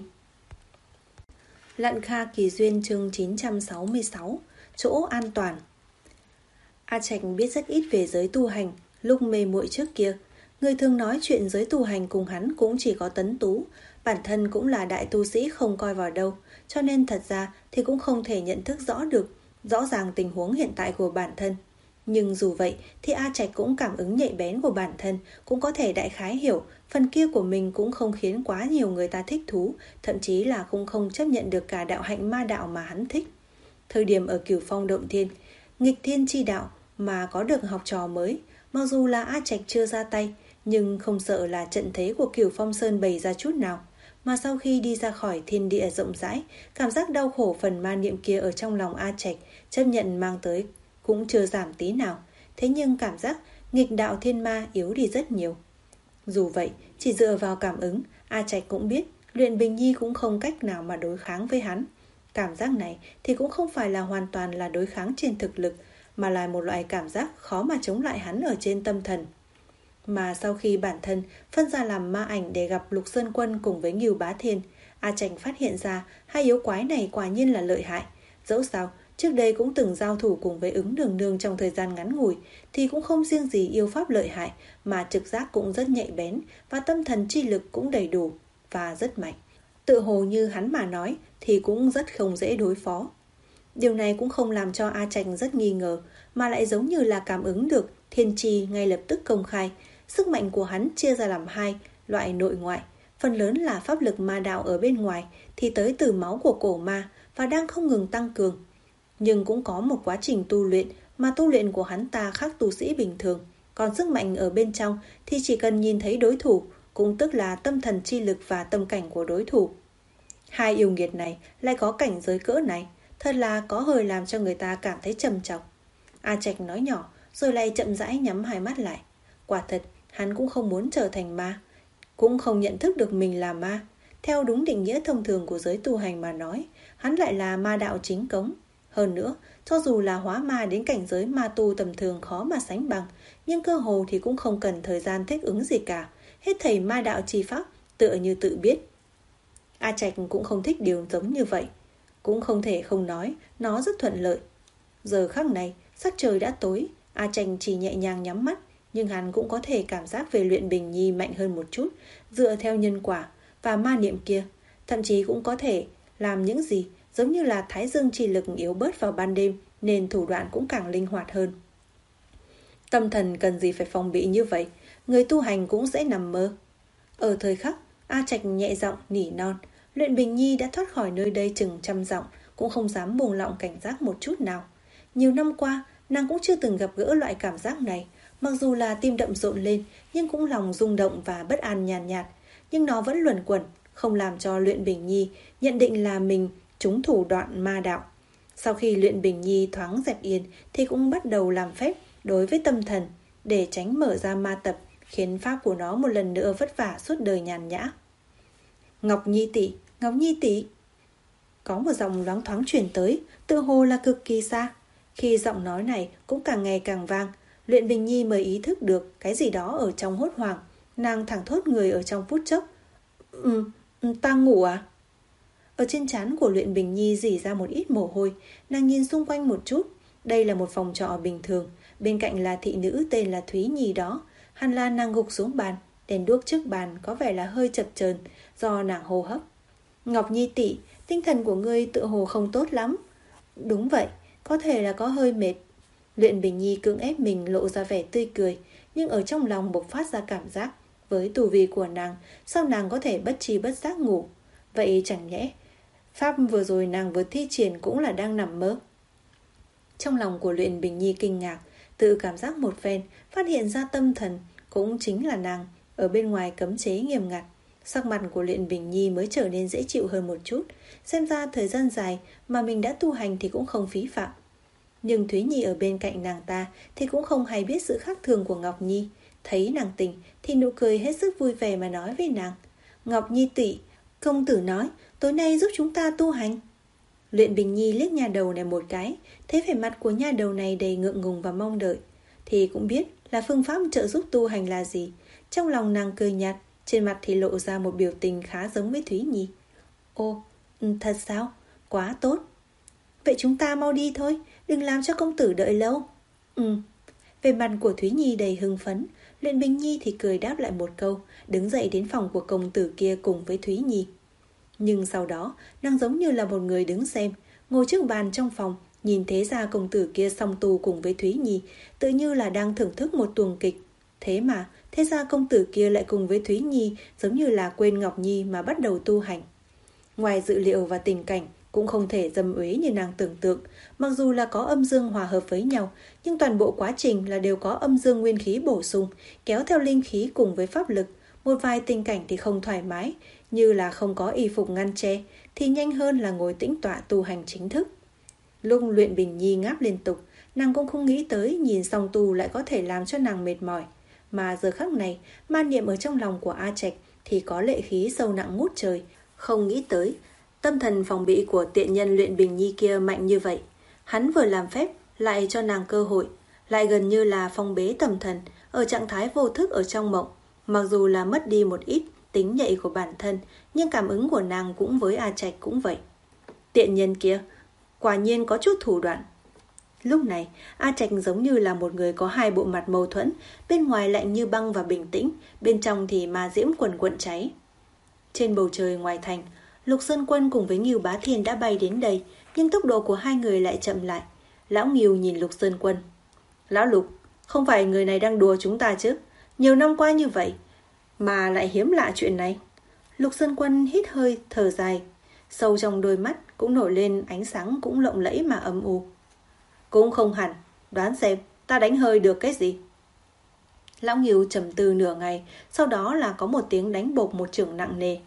Lặn Kha Kỳ Duyên chương chín trăm sáu mươi sáu. Chỗ an toàn. A Trạch biết rất ít về giới tu hành. Lúc mê muội trước kia, người thường nói chuyện giới tu hành cùng hắn cũng chỉ có Tấn Tú. Bản thân cũng là đại tu sĩ không coi vào đâu, cho nên thật ra thì cũng không thể nhận thức rõ được rõ ràng tình huống hiện tại của bản thân. Nhưng dù vậy thì A Trạch cũng cảm ứng nhạy bén của bản thân, cũng có thể đại khái hiểu phần kia của mình cũng không khiến quá nhiều người ta thích thú, thậm chí là cũng không chấp nhận được cả đạo hạnh ma đạo mà hắn thích. Thời điểm ở Cửu Phong Động Thiên, nghịch thiên chi đạo mà có được học trò mới, mặc dù là A Trạch chưa ra tay, nhưng không sợ là trận thế của Cửu Phong Sơn bày ra chút nào. Mà sau khi đi ra khỏi thiên địa rộng rãi, cảm giác đau khổ phần ma niệm kia ở trong lòng A Trạch chấp nhận mang tới cũng chưa giảm tí nào. Thế nhưng cảm giác nghịch đạo thiên ma yếu đi rất nhiều. Dù vậy, chỉ dựa vào cảm ứng, A Trạch cũng biết Luyện Bình Nhi cũng không cách nào mà đối kháng với hắn. Cảm giác này thì cũng không phải là hoàn toàn là đối kháng trên thực lực, mà là một loại cảm giác khó mà chống lại hắn ở trên tâm thần. Mà sau khi bản thân phân ra làm ma ảnh để gặp Lục Sơn Quân cùng với Ngưu Bá Thiên, A Trạch phát hiện ra hai yếu quái này quả nhiên là lợi hại. Dẫu sao, trước đây cũng từng giao thủ cùng với Ứng Nương Nương trong thời gian ngắn ngủi, thì cũng không riêng gì yêu pháp lợi hại, mà trực giác cũng rất nhạy bén, và tâm thần chi lực cũng đầy đủ, và rất mạnh. Tự hồ như hắn mà nói, thì cũng rất không dễ đối phó. Điều này cũng không làm cho A Trạch rất nghi ngờ, mà lại giống như là cảm ứng được thiên trì ngay lập tức công khai. Sức mạnh của hắn chia ra làm hai loại nội ngoại, phần lớn là pháp lực ma đạo ở bên ngoài thì tới từ máu của cổ ma và đang không ngừng tăng cường. Nhưng cũng có một quá trình tu luyện mà tu luyện của hắn ta khác tu sĩ bình thường. Còn sức mạnh ở bên trong thì chỉ cần nhìn thấy đối thủ, cũng tức là tâm thần chi lực và tâm cảnh của đối thủ. Hai yêu nghiệt này lại có cảnh giới cỡ này, thật là có hơi làm cho người ta cảm thấy trầm trọng. A Trạch nói nhỏ rồi lại chậm rãi nhắm hai mắt lại. Quả thật, hắn cũng không muốn trở thành ma, cũng không nhận thức được mình là ma. Theo đúng định nghĩa thông thường của giới tu hành mà nói, hắn lại là ma đạo chính cống. Hơn nữa, cho dù là hóa ma đến cảnh giới ma tu tầm thường khó mà sánh bằng, nhưng cơ hồ thì cũng không cần thời gian thích ứng gì cả. Hết thảy ma đạo chi pháp tựa như tự biết. A Trạch cũng không thích điều giống như vậy. Cũng không thể không nói, nó rất thuận lợi. Giờ khắc này, sắc trời đã tối, A Trạch chỉ nhẹ nhàng nhắm mắt, nhưng hắn cũng có thể cảm giác về Luyện Bình Nhi mạnh hơn một chút, dựa theo nhân quả và ma niệm kia. Thậm chí cũng có thể làm những gì giống như là thái dương chi lực yếu bớt vào ban đêm, nên thủ đoạn cũng càng linh hoạt hơn. Tâm thần cần gì phải phòng bị như vậy, người tu hành cũng dễ nằm mơ. Ở thời khắc, A Trạch nhẹ giọng nỉ non, Luyện Bình Nhi đã thoát khỏi nơi đây chừng trăm dặm, cũng không dám buông lỏng cảnh giác một chút nào. Nhiều năm qua, nàng cũng chưa từng gặp gỡ loại cảm giác này. Mặc dù là tim đậm rộn lên, nhưng cũng lòng rung động và bất an nhàn nhạt, nhạt. Nhưng nó vẫn luẩn quẩn, không làm cho Luyện Bình Nhi nhận định là mình trúng thủ đoạn ma đạo. Sau khi Luyện Bình Nhi thoáng dẹp yên, thì cũng bắt đầu làm phép đối với tâm thần, để tránh mở ra ma tập, khiến pháp của nó một lần nữa vất vả suốt đời nhàn nhã. Ngọc Nhi tỷ, Ngọc Nhi tỷ. Có một giọng loáng thoáng truyền tới, tự hồ là cực kỳ xa. Khi giọng nói này cũng càng ngày càng vang, Luyện Bình Nhi mới ý thức được cái gì đó ở trong hốt hoảng. Nàng thẳng thốt người ở trong phút chốc. Ừ, ta ngủ à? Ở trên trán của Luyện Bình Nhi rỉ ra một ít mồ hôi. Nàng nhìn xung quanh một chút. Đây là một phòng trọ bình thường, bên cạnh là thị nữ tên là Thúy Nhi đó. Hàn Lan nàng gục xuống bàn, đèn đuốc trước bàn có vẻ là hơi chập chờn do nàng hô hấp. Ngọc Nhi tỷ, tinh thần của ngươi tự hồ không tốt lắm. Đúng vậy, có thể là có hơi mệt. Luyện Bình Nhi cưỡng ép mình lộ ra vẻ tươi cười, nhưng ở trong lòng bộc phát ra cảm giác, với tu vi của nàng, sao nàng có thể bất tri bất giác ngủ? Vậy chẳng nhẽ pháp vừa rồi nàng vừa thi triển cũng là đang nằm mơ? Trong lòng của Luyện Bình Nhi kinh ngạc, tự cảm giác một phen, phát hiện ra tâm thần cũng chính là nàng ở bên ngoài cấm chế nghiêm ngặt. Sắc mặt của Luyện Bình Nhi mới trở nên dễ chịu hơn một chút. Xem ra thời gian dài mà mình đã tu hành thì cũng không phí phạm. Nhưng Thúy Nhi ở bên cạnh nàng ta thì cũng không hay biết sự khác thường của Ngọc Nhi. Thấy nàng tỉnh thì nụ cười hết sức vui vẻ mà nói với nàng: Ngọc Nhi tỷ, công tử nói tối nay giúp chúng ta tu hành. Luyện Bình Nhi liếc nha đầu này một cái, thấy vẻ mặt của nha đầu này đầy ngượng ngùng và mong đợi, thì cũng biết là phương pháp trợ giúp tu hành là gì. Trong lòng nàng cười nhạt, trên mặt thì lộ ra một biểu tình khá giống với Thúy Nhi. Ồ, thật sao? Quá tốt. Vậy chúng ta mau đi thôi, đừng làm cho công tử đợi lâu. Ừ. Về mặt của Thúy Nhi đầy hưng phấn, Luyện Bình Nhi thì cười đáp lại một câu, đứng dậy đến phòng của công tử kia cùng với Thúy Nhi. Nhưng sau đó, nàng giống như là một người đứng xem, ngồi trước bàn trong phòng, nhìn thế gia công tử kia song tu cùng với Thúy Nhi, tự như là đang thưởng thức một tuồng kịch. Thế mà, thế gia công tử kia lại cùng với Thúy Nhi giống như là quên Ngọc Nhi mà bắt đầu tu hành. Ngoài dự liệu và tình cảnh, cũng không thể dâm uế như nàng tưởng tượng. Mặc dù là có âm dương hòa hợp với nhau, nhưng toàn bộ quá trình là đều có âm dương nguyên khí bổ sung, kéo theo linh khí cùng với pháp lực. Một vài tình cảnh thì không thoải mái, như là không có y phục ngăn che, thì nhanh hơn là ngồi tĩnh tọa tu hành chính thức. Lúc Luyện Bình Nhi ngáp liên tục, nàng cũng không nghĩ tới nhìn song tu lại có thể làm cho nàng mệt mỏi. Mà giờ khắc này, ma niệm ở trong lòng của A Trạch thì có lệ khí sâu nặng ngút trời. Không nghĩ tới, tâm thần phòng bị của tiện nhân Luyện Bình Nhi kia mạnh như vậy. Hắn vừa làm phép, lại cho nàng cơ hội, lại gần như là phong bế tâm thần, ở trạng thái vô thức ở trong mộng. Mặc dù là mất đi một ít tính nhạy của bản thân, nhưng cảm ứng của nàng cũng với A Trạch cũng vậy. Tiện nhân kia, quả nhiên có chút thủ đoạn. Lúc này, A Trạch giống như là một người có hai bộ mặt mâu thuẫn, bên ngoài lạnh như băng và bình tĩnh, bên trong thì ma diễm quần quận cháy. Trên bầu trời ngoài thành, Lục Sơn Quân cùng với Ngưu Bá Thiên đã bay đến đây, nhưng tốc độ của hai người lại chậm lại. Lão Ngưu nhìn Lục Sơn Quân. Lão Lục, không phải người này đang đùa chúng ta chứ? Nhiều năm qua như vậy, mà lại hiếm lạ chuyện này. Lục Sơn Quân hít hơi, thở dài. Sâu trong đôi mắt cũng nổi lên ánh sáng cũng lộng lẫy mà âm u. Cũng không hẳn, đoán xem ta đánh hơi được cái gì. Lão Ngưu trầm tư nửa ngày, sau đó là có một tiếng đánh bộp một chưởng nặng nề.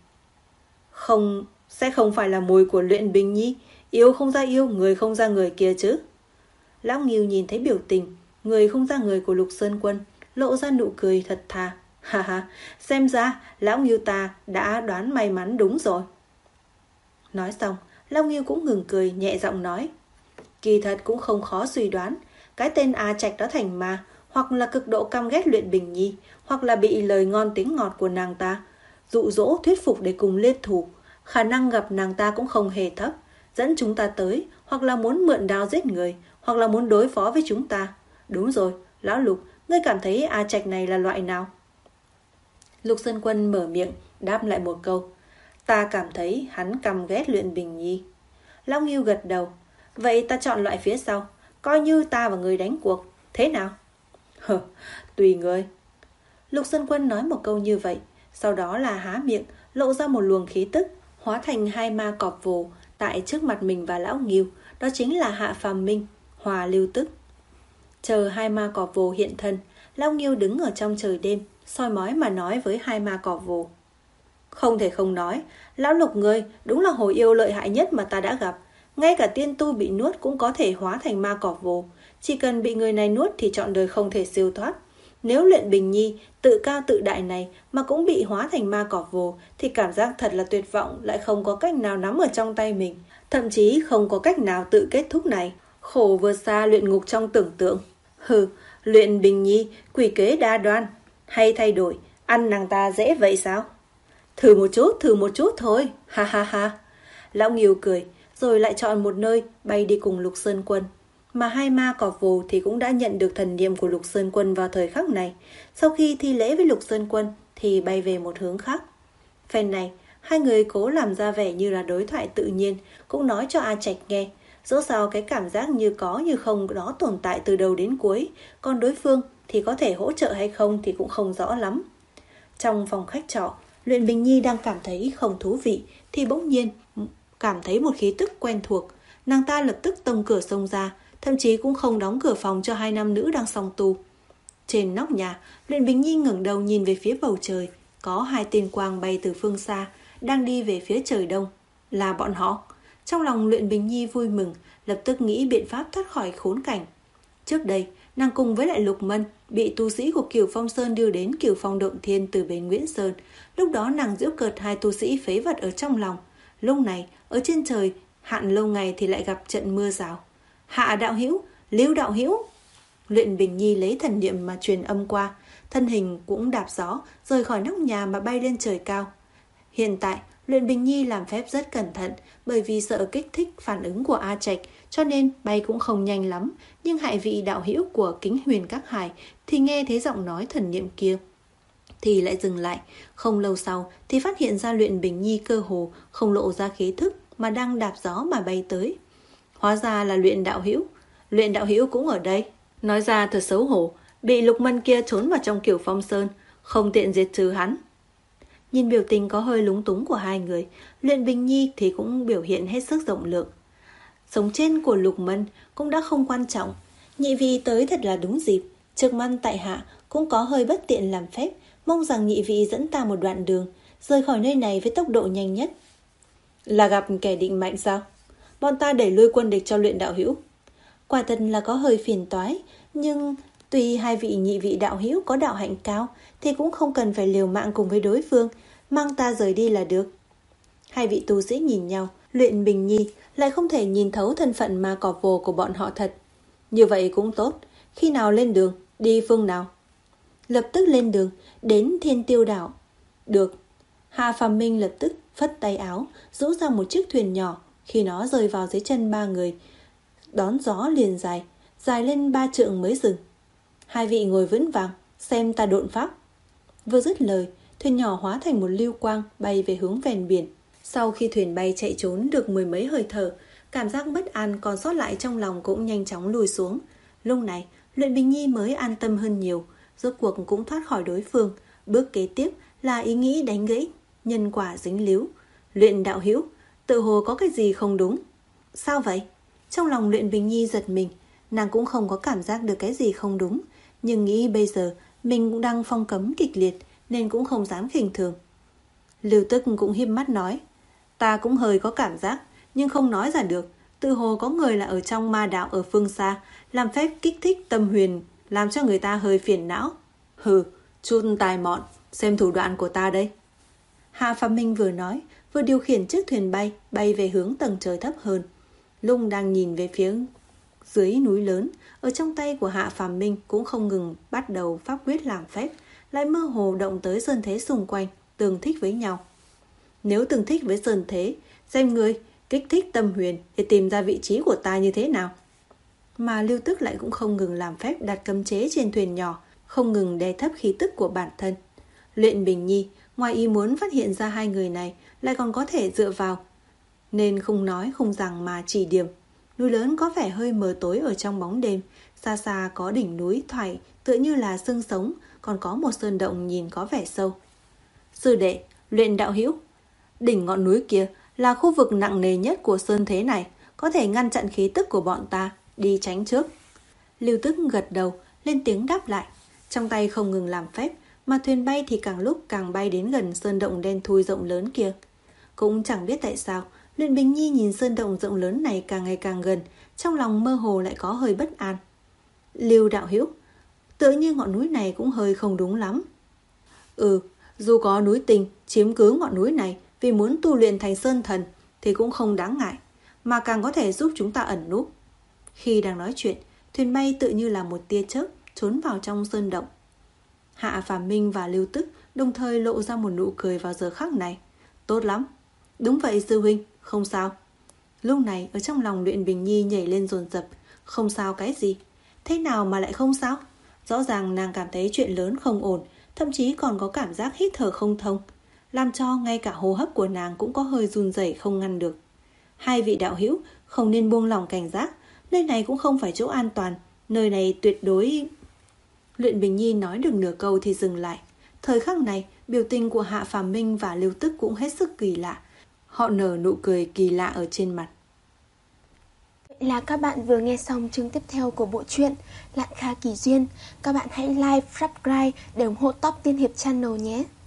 Không, sẽ không phải là mùi của Luyện Bình Nhi, yêu không ra yêu, người không ra người kia chứ. Lão Ngưu nhìn thấy biểu tình người không ra người của Lục Sơn Quân, lộ ra nụ cười thật thà. Ha ha, xem ra lão Ngưu ta đã đoán may mắn đúng rồi. Nói xong, Lão Ngưu cũng ngừng cười, nhẹ giọng nói. Kỳ thật cũng không khó suy đoán, cái tên A Trạch đó thành ma, hoặc là cực độ căm ghét Luyện Bình Nhi, hoặc là bị lời ngon tiếng ngọt của nàng ta dụ dỗ thuyết phục để cùng liên thủ. Khả năng gặp nàng ta cũng không hề thấp, dẫn chúng ta tới, hoặc là muốn mượn đao giết người, hoặc là muốn đối phó với chúng ta. Đúng rồi, Lão Lục, ngươi cảm thấy A Trạch này là loại nào? Lục Sơn Quân mở miệng, đáp lại một câu. Ta cảm thấy hắn căm ghét Luyện Bình Nhi. Lão Ngưu gật đầu. Vậy ta chọn loại phía sau, coi như ta và người đánh cuộc, thế nào? Hờ, tùy người. Lục Sơn Quân nói một câu như vậy, sau đó là há miệng, lộ ra một luồng khí tức, hóa thành hai ma cọp vồ tại trước mặt mình và Lão Ngưu, đó chính là Hạ Phàm Minh, Hòa Lưu Tức. Chờ hai ma cọp vồ hiện thân, Lão Ngưu đứng ở trong trời đêm, soi mói mà nói với hai ma cọp vồ. Không thể không nói, Lão Lục ngươi đúng là hồi yêu lợi hại nhất mà ta đã gặp. Ngay cả tiên tu bị nuốt cũng có thể hóa thành ma cọp vồ. Chỉ cần bị người này nuốt thì trọn đời không thể siêu thoát. Nếu Luyện Bình Nhi tự cao tự đại này mà cũng bị hóa thành ma cọp vồ, thì cảm giác thật là tuyệt vọng, lại không có cách nào nắm ở trong tay mình. Thậm chí không có cách nào tự kết thúc này. Khổ vượt xa luyện ngục trong tưởng tượng. Hừ, Luyện Bình Nhi quỷ kế đa đoan, hay thay đổi, ăn nàng ta dễ vậy sao? Thử một chút, thử một chút thôi, ha ha ha. Lão Ngưu cười, rồi lại chọn một nơi bay đi cùng Lục Sơn Quân. Mà hai ma cọp vồ thì cũng đã nhận được thần niệm của Lục Sơn Quân vào thời khắc này. Sau khi thi lễ với Lục Sơn Quân thì bay về một hướng khác. Phen này, hai người cố làm ra vẻ như là đối thoại tự nhiên, cũng nói cho A Trạch nghe. Dẫu sao cái cảm giác như có như không đó tồn tại từ đầu đến cuối, còn đối phương thì có thể hỗ trợ hay không thì cũng không rõ lắm. Trong phòng khách trọ, Luyện Bình Nhi đang cảm thấy không thú vị thì bỗng nhiên cảm thấy một khí tức quen thuộc. Nàng ta lập tức tông cửa xông ra, thậm chí cũng không đóng cửa phòng cho hai nam nữ đang song tu. Trên nóc nhà, Luyện Bình Nhi ngẩng đầu nhìn về phía bầu trời, có hai tên quang bay từ phương xa, đang đi về phía trời đông. Là bọn họ. Trong lòng Luyện Bình Nhi vui mừng, lập tức nghĩ biện pháp thoát khỏi khốn cảnh. Trước đây, nàng cùng với lại Lục Mân bị tu sĩ của Cửu Phong Sơn đưa đến Cửu Phong Động Thiên từ bên Nguyễn Sơn. Lúc đó nàng giễu cợt hai tu sĩ phế vật ở trong lòng. Lúc này, ở trên trời, hạn lâu ngày thì lại gặp trận mưa rào. Hạ đạo hữu, Lưu đạo hữu. Luyện Bình Nhi lấy thần niệm mà truyền âm qua, thân hình cũng đạp gió, rời khỏi nóc nhà mà bay lên trời cao. Hiện tại, Luyện Bình Nhi làm phép rất cẩn thận, bởi vì sợ kích thích phản ứng của A Trạch, cho nên bay cũng không nhanh lắm. Nhưng hai vị đạo hữu của Kính Huyền Các Hải thì nghe thấy giọng nói thần niệm kia thì lại dừng lại. Không lâu sau thì phát hiện ra Luyện Bình Nhi cơ hồ không lộ ra khí thức mà đang đạp gió mà bay tới. Hóa ra là Luyện đạo hữu. Luyện đạo hữu cũng ở đây. Nói ra thật xấu hổ, bị Lục Mân kia trốn vào trong Cửu Phong Sơn, không tiện diệt trừ hắn. Nhìn biểu tình có hơi lúng túng của hai người, Luyện Bình Nhi thì cũng biểu hiện hết sức rộng lượng. Sống trên của Lục Mân cũng đã không quan trọng, nhị vị tới thật là đúng dịp. Trước mắt tại hạ cũng có hơi bất tiện làm phép, mong rằng nhị vị dẫn ta một đoạn đường, rời khỏi nơi này với tốc độ nhanh nhất. Là gặp kẻ định mạnh sao? Bọn ta đẩy lui quân địch cho Luyện đạo hữu. Quả thật là có hơi phiền toái, nhưng tuy hai vị nhị vị đạo hữu có đạo hạnh cao thì cũng không cần phải liều mạng cùng với đối phương, mang ta rời đi là được. Hai vị tu sĩ nhìn nhau, Luyện Bình Nhi lại không thể nhìn thấu thân phận ma cỏ vồ của bọn họ thật. Như vậy cũng tốt. Khi nào lên đường, đi phương nào? Lập tức lên đường, đến Thiên Tiêu Đảo. Được. Hạ Phàm Minh lập tức phất tay áo, rũ ra một chiếc thuyền nhỏ. Khi nó rơi vào dưới chân ba người, đón gió liền dài, dài lên ba trượng mới dừng. Hai vị ngồi vững vàng, xem ta độn pháp. Vừa dứt lời, thuyền nhỏ hóa thành một lưu quang bay về hướng ven biển. Sau khi thuyền bay chạy trốn được mười mấy hơi thở, cảm giác bất an còn sót lại trong lòng cũng nhanh chóng lùi xuống. Lúc này, Luyện Bình Nhi mới an tâm hơn nhiều, rốt cuộc cũng thoát khỏi đối phương. Bước kế tiếp là ý nghĩ đánh gãy, nhân quả dính líu. Luyện đạo hữu, tự hồ có cái gì không đúng. Sao vậy? Trong lòng Luyện Bình Nhi giật mình, nàng cũng không có cảm giác được cái gì không đúng, nhưng nghĩ bây giờ mình cũng đang phong cấm kịch liệt nên cũng không dám khinh thường. Lưu Tức cũng híp mắt nói, ta cũng hơi có cảm giác, nhưng không nói ra được. Tự hồ có người là ở trong ma đạo ở phương xa, làm phép kích thích tâm huyền, làm cho người ta hơi phiền não. Hừ, chút tài mọn, xem thủ đoạn của ta đây. Hạ Phàm Minh vừa nói, vừa điều khiển chiếc thuyền bay, bay về hướng tầng trời thấp hơn. Lung đang nhìn về phía dưới núi lớn, ở trong tay của Hạ Phàm Minh cũng không ngừng bắt đầu pháp quyết làm phép, lại mơ hồ động tới sơn thế xung quanh, tương thích với nhau. Nếu tương thích với sơn thế, xem người kích thích tâm huyền để tìm ra vị trí của ta như thế nào. Mà Lưu Tức lại cũng không ngừng làm phép đặt cấm chế trên thuyền nhỏ, không ngừng đè thấp khí tức của bản thân. Luyện Bình Nhi ngoài ý muốn phát hiện ra hai người này lại còn có thể dựa vào, nên không nói không rằng mà chỉ điểm. Núi lớn có vẻ hơi mờ tối ở trong bóng đêm, xa xa có đỉnh núi thoải tựa như là xương sống, còn có một sơn động nhìn có vẻ sâu. Sư đệ, Luyện đạo hữu, đỉnh ngọn núi kia là khu vực nặng nề nhất của sơn thế này, có thể ngăn chặn khí tức của bọn ta, đi tránh trước. Lưu Tức gật đầu, lên tiếng đáp lại, trong tay không ngừng làm phép, mà thuyền bay thì càng lúc càng bay đến gần sơn động đen thui rộng lớn kia. Cũng chẳng biết tại sao, Luyện Bình Nhi nhìn sơn động rộng lớn này càng ngày càng gần, trong lòng mơ hồ lại có hơi bất an. Lưu đạo hữu, tựa như ngọn núi này cũng hơi không đúng lắm. Ừ, dù có núi Tình chiếm cứ ngọn núi này vì muốn tu luyện thành sơn thần thì cũng không đáng ngại, mà càng có thể giúp chúng ta ẩn núp. Khi đang nói chuyện, thuyền bay tự như là một tia chớp trốn vào trong sơn động. Hạ Phàm Minh và Lưu Tức đồng thời lộ ra một nụ cười vào giờ khắc này. Tốt lắm. Đúng vậy sư huynh, không sao. Lúc này ở trong lòng Luyện Bình Nhi nhảy lên dồn dập. Không sao cái gì? Thế nào mà lại không sao? Rõ ràng nàng cảm thấy chuyện lớn không ổn, thậm chí còn có cảm giác hít thở không thông, làm cho ngay cả hô hấp của nàng cũng có hơi run rẩy không ngăn được. Hai vị đạo hữu không nên buông lỏng cảnh giác, nơi này cũng không phải chỗ an toàn, nơi này tuyệt đối... Luyện Bình Nhi nói được nửa câu thì dừng lại. Thời khắc này, biểu tình của Hạ Phàm Minh và Lưu Tức cũng hết sức kỳ lạ. Họ nở nụ cười kỳ lạ ở trên mặt. Vậy là các bạn vừa nghe xong chương tiếp theo của bộ truyện Lạn Kha Kỳ Duyên. Các bạn hãy like, subscribe để ủng hộ Top Tiên Hiệp Channel nhé.